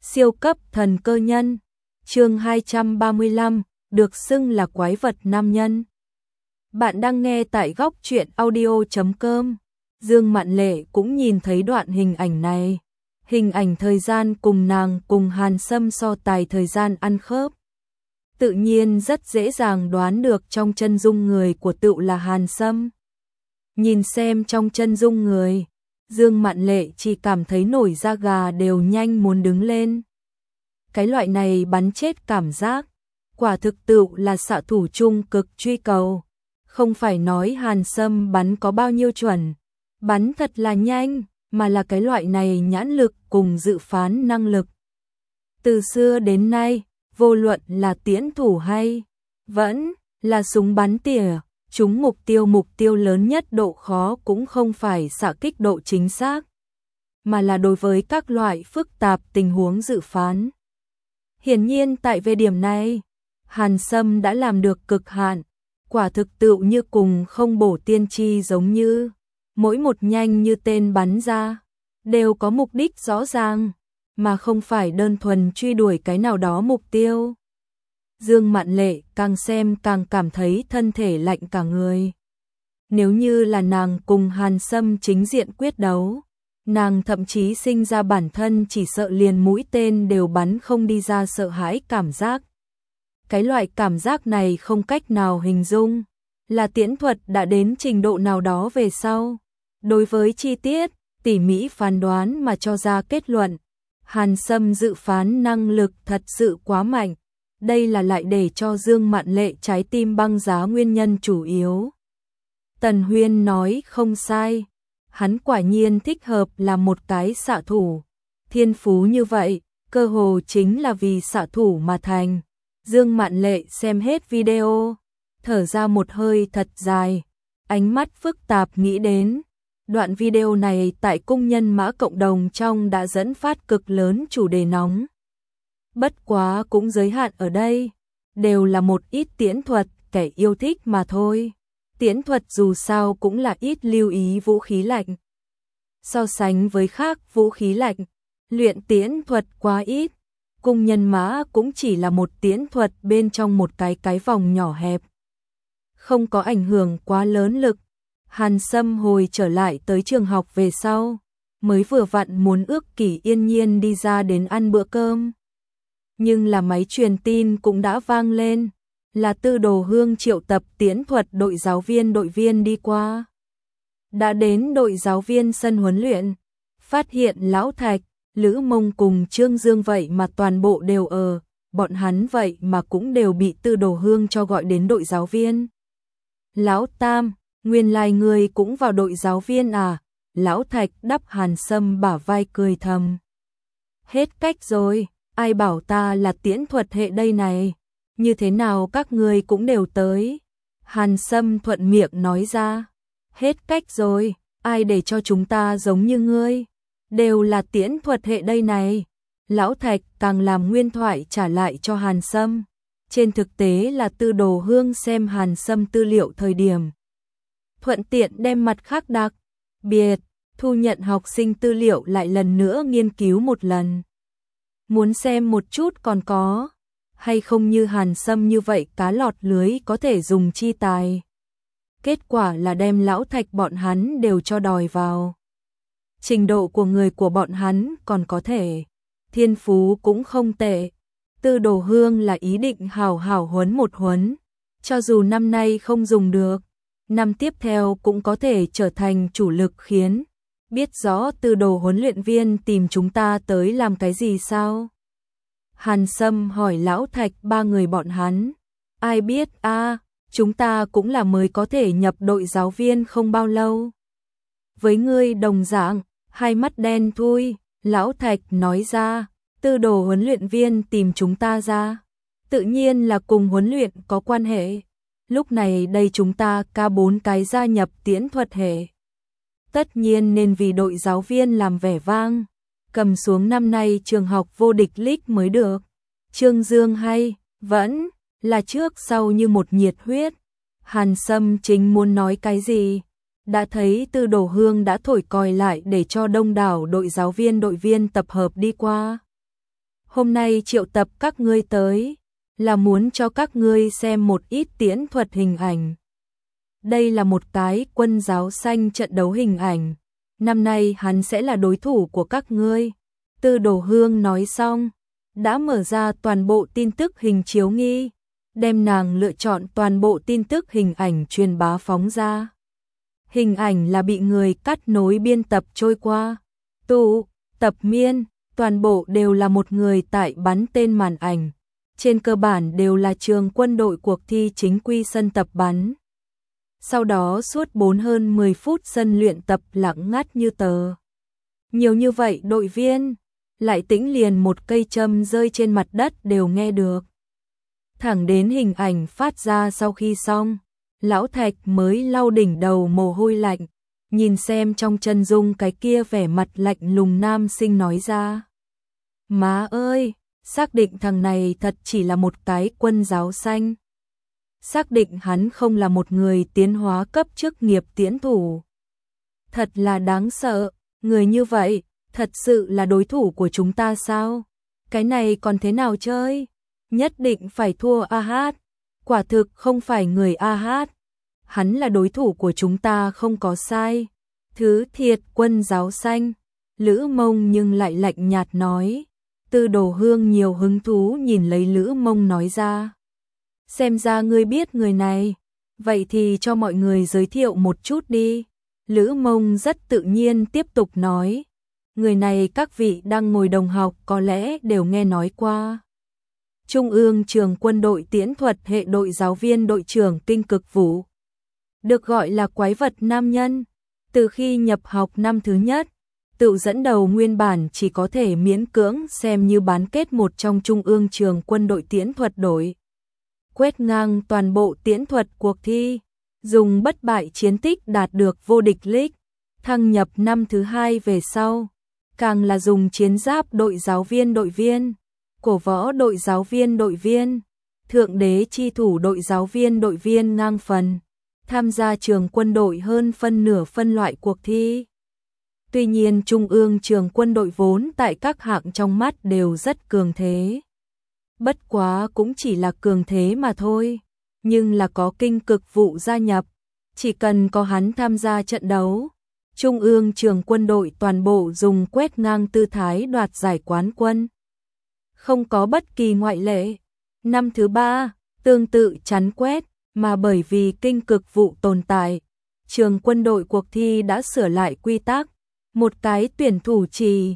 Siêu cấp thần cơ nhân. Chương 235, được xưng là quái vật nam nhân. Bạn đang nghe tại góc truyện audio.com. Dương Mạn Lệ cũng nhìn thấy đoạn hình ảnh này. Hình ảnh thời gian cùng nàng cùng Hàn Sâm so tài thời gian ăn khớp. Tự nhiên rất dễ dàng đoán được trong chân dung người của Tựu là Hàn Sâm. Nhìn xem trong chân dung người, Dương Mạn Lệ chỉ cảm thấy nổi da gà đều nhanh muốn đứng lên. Cái loại này bắn chết cảm giác, quả thực Tựu là xạ thủ trung cực truy cầu. Không phải nói Hàn Sâm bắn có bao nhiêu chuẩn, bắn thật là nhanh, mà là cái loại này nhãn lực cùng dự phán năng lực. Từ xưa đến nay, vô luận là tiễn thủ hay vẫn là súng bắn tỉa, trúng mục tiêu lớn nhất độ khó cũng không phải xạ kích độ chính xác, mà là đối với các loại phức tạp tình huống dự phán. Hiển nhiên tại về điểm này, Hàn Sâm đã làm được cực hạn, quả thực tựu như cùng không bổ tiên tri giống như, mỗi một nhanh như tên bắn ra, đều có mục đích rõ ràng, mà không phải đơn thuần truy đuổi cái nào đó mục tiêu. Dương Mạn Lệ càng xem càng cảm thấy thân thể lạnh cả người. Nếu như là nàng cùng Hàn Sâm chính diện quyết đấu, nàng thậm chí sinh ra bản thân chỉ sợ liền mũi tên đều bắn không đi ra sợ hãi cảm giác. Cái loại cảm giác này không cách nào hình dung, là tiễn thuật đã đến trình độ nào đó về sau. Đối với chi tiết, tỉ mỉ phán đoán mà cho ra kết luận, Hàn Sâm dự phán năng lực thật sự quá mạnh. Đây là lại để cho Dương Mạn Lệ trái tim băng giá nguyên nhân chủ yếu. Tần Huyên nói không sai, hắn quả nhiên thích hợp là một cái xạ thủ. Thiên phú như vậy, cơ hồ chính là vì xạ thủ mà thành. Dương Mạn Lệ xem hết video, thở ra một hơi thật dài, ánh mắt phức tạp nghĩ đến. Đoạn video này tại cung nhân mã cộng đồng trong đã dẫn phát cực lớn chủ đề nóng. Bất quá cũng giới hạn ở đây, đều là một ít tiễn thuật kẻ yêu thích mà thôi. Tiễn thuật dù sao cũng là ít lưu ý vũ khí lạnh. So sánh với khác vũ khí lạnh, luyện tiễn thuật quá ít. Cung nhân mã cũng chỉ là một tiễn thuật bên trong một cái vòng nhỏ hẹp. Không có ảnh hưởng quá lớn lực. Hàn Sâm hồi trở lại tới trường học về sau, mới vừa vặn muốn ước Kỷ Yên Nhiên đi ra đến ăn bữa cơm. Nhưng là máy truyền tin cũng đã vang lên, là Tư Đồ Hương triệu tập tiễn thuật đội viên đi qua. Đã đến đội giáo viên sân huấn luyện, phát hiện Lão Thạch, Lữ Mông cùng Trương Dương vậy mà toàn bộ đều ở, bọn hắn vậy mà cũng đều bị Tư Đồ Hương cho gọi đến đội giáo viên. Lão Tam, nguyên lai người cũng vào đội giáo viên à? Lão Thạch đắp Hàn Sâm bả vai cười thầm. Hết cách rồi, ai bảo ta là tiễn thuật hệ đây này, như thế nào các người cũng đều tới. Hàn Sâm thuận miệng nói ra. Hết cách rồi, ai để cho chúng ta giống như ngươi, đều là tiễn thuật hệ đây này. Lão Thạch càng làm nguyên thoại trả lại cho Hàn Sâm. Trên thực tế là Tư Đồ Hương xem Hàn Sâm tư liệu thời điểm, thuận tiện đem mặt khác đặc biệt thu nhận học sinh tư liệu lại lần nữa nghiên cứu một lần. Muốn xem một chút còn có hay không như Hàn Sâm như vậy cá lọt lưới có thể dùng chi tài. Kết quả là đem Lão Thạch bọn hắn đều cho đòi vào. Trình độ của người của bọn hắn còn có thể, thiên phú cũng không tệ. Tư Đồ Hương là ý định hảo hảo huấn một huấn, cho dù năm nay không dùng được, năm tiếp theo cũng có thể trở thành chủ lực khiến. Biết rõ Tư Đồ huấn luyện viên tìm chúng ta tới làm cái gì sao? Hàn Sâm hỏi Lão Thạch ba người bọn hắn. Ai biết a, chúng ta cũng là mới có thể nhập đội giáo viên không bao lâu. Với ngươi đồng dạng, hai mắt đen thui, Lão Thạch nói ra, Tư Đồ huấn luyện viên tìm chúng ta ra. Tự nhiên là cùng huấn luyện có quan hệ. Lúc này đây chúng ta ca 4 cái gia nhập tiễn thuật hệ. Tất nhiên nên vì đội giáo viên làm vẻ vang, cầm xuống năm nay trường học vô địch league mới được. Trương Dương hay, vẫn là trước sau như một nhiệt huyết. Hàn Sâm chính muốn nói cái gì, đã thấy Tư Đồ Hương đã thổi còi lại để cho đông đảo đội giáo viên đội viên tập hợp đi qua. Hôm nay triệu tập các ngươi tới, là muốn cho các ngươi xem một ít tiễn thuật hình ảnh. Đây là một cái quân giáo xanh trận đấu hình ảnh. Năm nay hắn sẽ là đối thủ của các ngươi. Tư Đồ Hương nói xong, đã mở ra toàn bộ tin tức hình chiếu nghi, đem nàng lựa chọn toàn bộ tin tức hình ảnh truyền bá phóng ra. Hình ảnh là bị người cắt nối biên tập trôi qua. Tụ, tập miên, toàn bộ đều là một người tại bắn tên màn ảnh. Trên cơ bản đều là trường quân đội cuộc thi chính quy sân tập bắn. Sau đó suốt 4 hơn 10 phút sân luyện tập lặng ngắt như tờ. Nhiều như vậy đội viên, lại tĩnh liền một cây châm rơi trên mặt đất đều nghe được. Thẳng đến hình ảnh phát ra sau khi xong, Lão Thạch mới lau đỉnh đầu mồ hôi lạnh, nhìn xem trong chân dung cái kia vẻ mặt lạnh lùng nam sinh nói ra. Má ơi, xác định thằng này thật chỉ là một cái quân giáo xanh. Xác định hắn không là một người tiến hóa cấp chức nghiệp tiễn thủ. Thật là đáng sợ, người như vậy, thật sự là đối thủ của chúng ta sao? Cái này còn thế nào chơi? Nhất định phải thua AH. Quả thực không phải người AH. Hắn là đối thủ của chúng ta không có sai. Thứ thiệt quân giáo xanh. Lữ Mông nhưng lại lạnh nhạt nói. Tư Đồ Hương nhiều hứng thú nhìn lấy Lữ Mông nói ra. Xem ra ngươi biết người này. Vậy thì cho mọi người giới thiệu một chút đi. Lữ Mông rất tự nhiên tiếp tục nói. Người này các vị đang ngồi đồng học có lẽ đều nghe nói qua. Trung ương trường quân đội tiễn thuật hệ đội giáo viên đội trưởng Kinh Cực Vũ. Được gọi là quái vật nam nhân. Từ khi nhập học năm thứ nhất, tự dẫn đầu nguyên bản chỉ có thể miễn cưỡng xem như bán kết một trong Trung ương trường quân đội tiễn thuật đội. Quét ngang toàn bộ tiễn thuật cuộc thi, dùng bất bại chiến tích đạt được vô địch league, thăng nhập năm thứ hai về sau. Càng là dùng chiến giáp đội giáo viên đội viên, cổ võ đội giáo viên đội viên, thượng đế chi thủ đội giáo viên đội viên ngang phần, tham gia trường quân đội hơn phân nửa phân loại cuộc thi. Tuy nhiên Trung ương trường quân đội vốn tại các hạng trong mắt đều rất cường thế. Bất quá cũng chỉ là cường thế mà thôi, nhưng là có Kinh Cực Vũ gia nhập, chỉ cần có hắn tham gia trận đấu, Trung ương trường quân đội toàn bộ dùng quét ngang tư thái đoạt giải quán quân. Không có bất kỳ ngoại lệ. Năm thứ ba, tương tự chắn quét, mà bởi vì Kinh Cực Vũ tồn tại, trường quân đội cuộc thi đã sửa lại quy tắc. Một cái tuyển thủ chỉ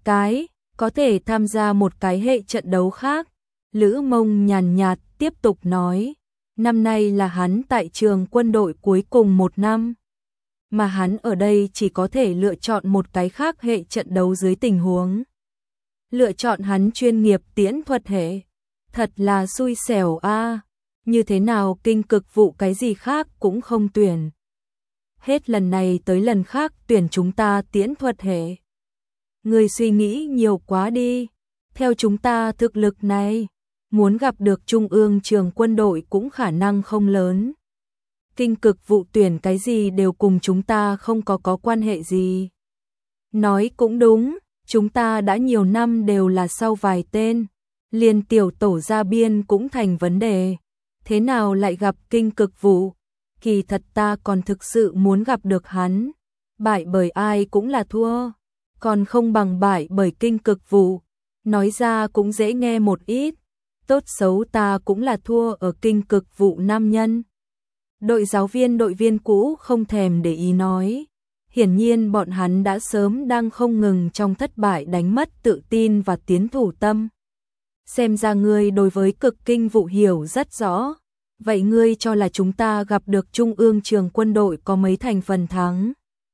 có thể tham gia một cái hệ trận đấu khác. Lữ Mông nhàn nhạt tiếp tục nói, năm nay là hắn tại trường quân đội cuối cùng một năm, mà hắn ở đây chỉ có thể lựa chọn một cái khác hệ trận đấu dưới tình huống. Lựa chọn hắn chuyên nghiệp tiễn thuật hệ, thật là xui xẻo a. Như thế nào Kinh Cực Vũ cái gì khác cũng không tuyển. Hết lần này tới lần khác tuyển chúng ta tiễn thuật hệ. Người suy nghĩ nhiều quá đi. Theo chúng ta thực lực này, muốn gặp được Trung ương trường quân đội cũng khả năng không lớn. Kinh Cực Vũ tuyển cái gì đều cùng chúng ta không có quan hệ gì. Nói cũng đúng, chúng ta đã nhiều năm đều là sau vài tên, liền tiểu tổ gia biên cũng thành vấn đề. Thế nào lại gặp Kinh Cực Vũ? Kỳ thật ta còn thực sự muốn gặp được hắn. Bại bởi ai cũng là thua, còn không bằng bại bởi Kinh Cực Vũ. Nói ra cũng dễ nghe một ít, tốt xấu ta cũng là thua ở Kinh Cực Vũ nam nhân. Đội giáo viên đội viên cũ không thèm để ý nói. Hiển nhiên bọn hắn đã sớm đang không ngừng trong thất bại đánh mất tự tin và tiến thủ tâm. Xem ra ngươi đối với Cực Kinh Vũ hiểu rất rõ. Vậy ngươi cho là chúng ta gặp được Trung ương trường quân đội có mấy thành phần thắng?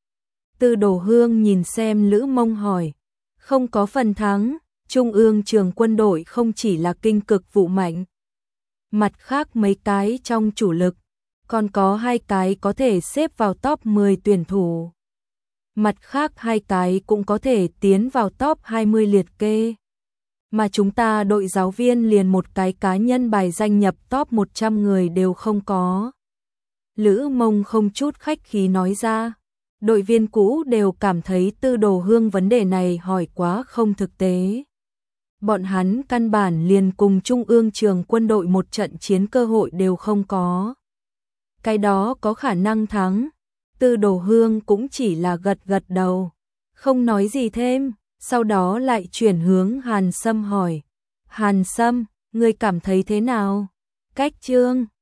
Tư Đồ Hương nhìn xem Lữ Mông hỏi. Không có phần thắng, Trung ương trường quân đội không chỉ là Kinh Cực Vũ mạnh. Mặt khác mấy cái trong chủ lực, còn có 2 cái có thể xếp vào top 10 tuyển thủ. Mặt khác 2 cái cũng có thể tiến vào top 20 liệt kê. Mà chúng ta đội giáo viên liền một cái cá nhân bài danh nhập top 100 người đều không có. Lữ Mông không chút khách khí nói ra. Đội viên cũ đều cảm thấy Tư Đồ Hương vấn đề này hỏi quá không thực tế. Bọn hắn căn bản liền cùng Trung ương trường quân đội một trận chiến cơ hội đều không có. Cái đó có khả năng thắng. Tư Đồ Hương cũng chỉ là gật gật đầu, không nói gì thêm, sau đó lại chuyển hướng Hàn Sâm hỏi. Hàn Sâm, ngươi cảm thấy thế nào? Cách Trương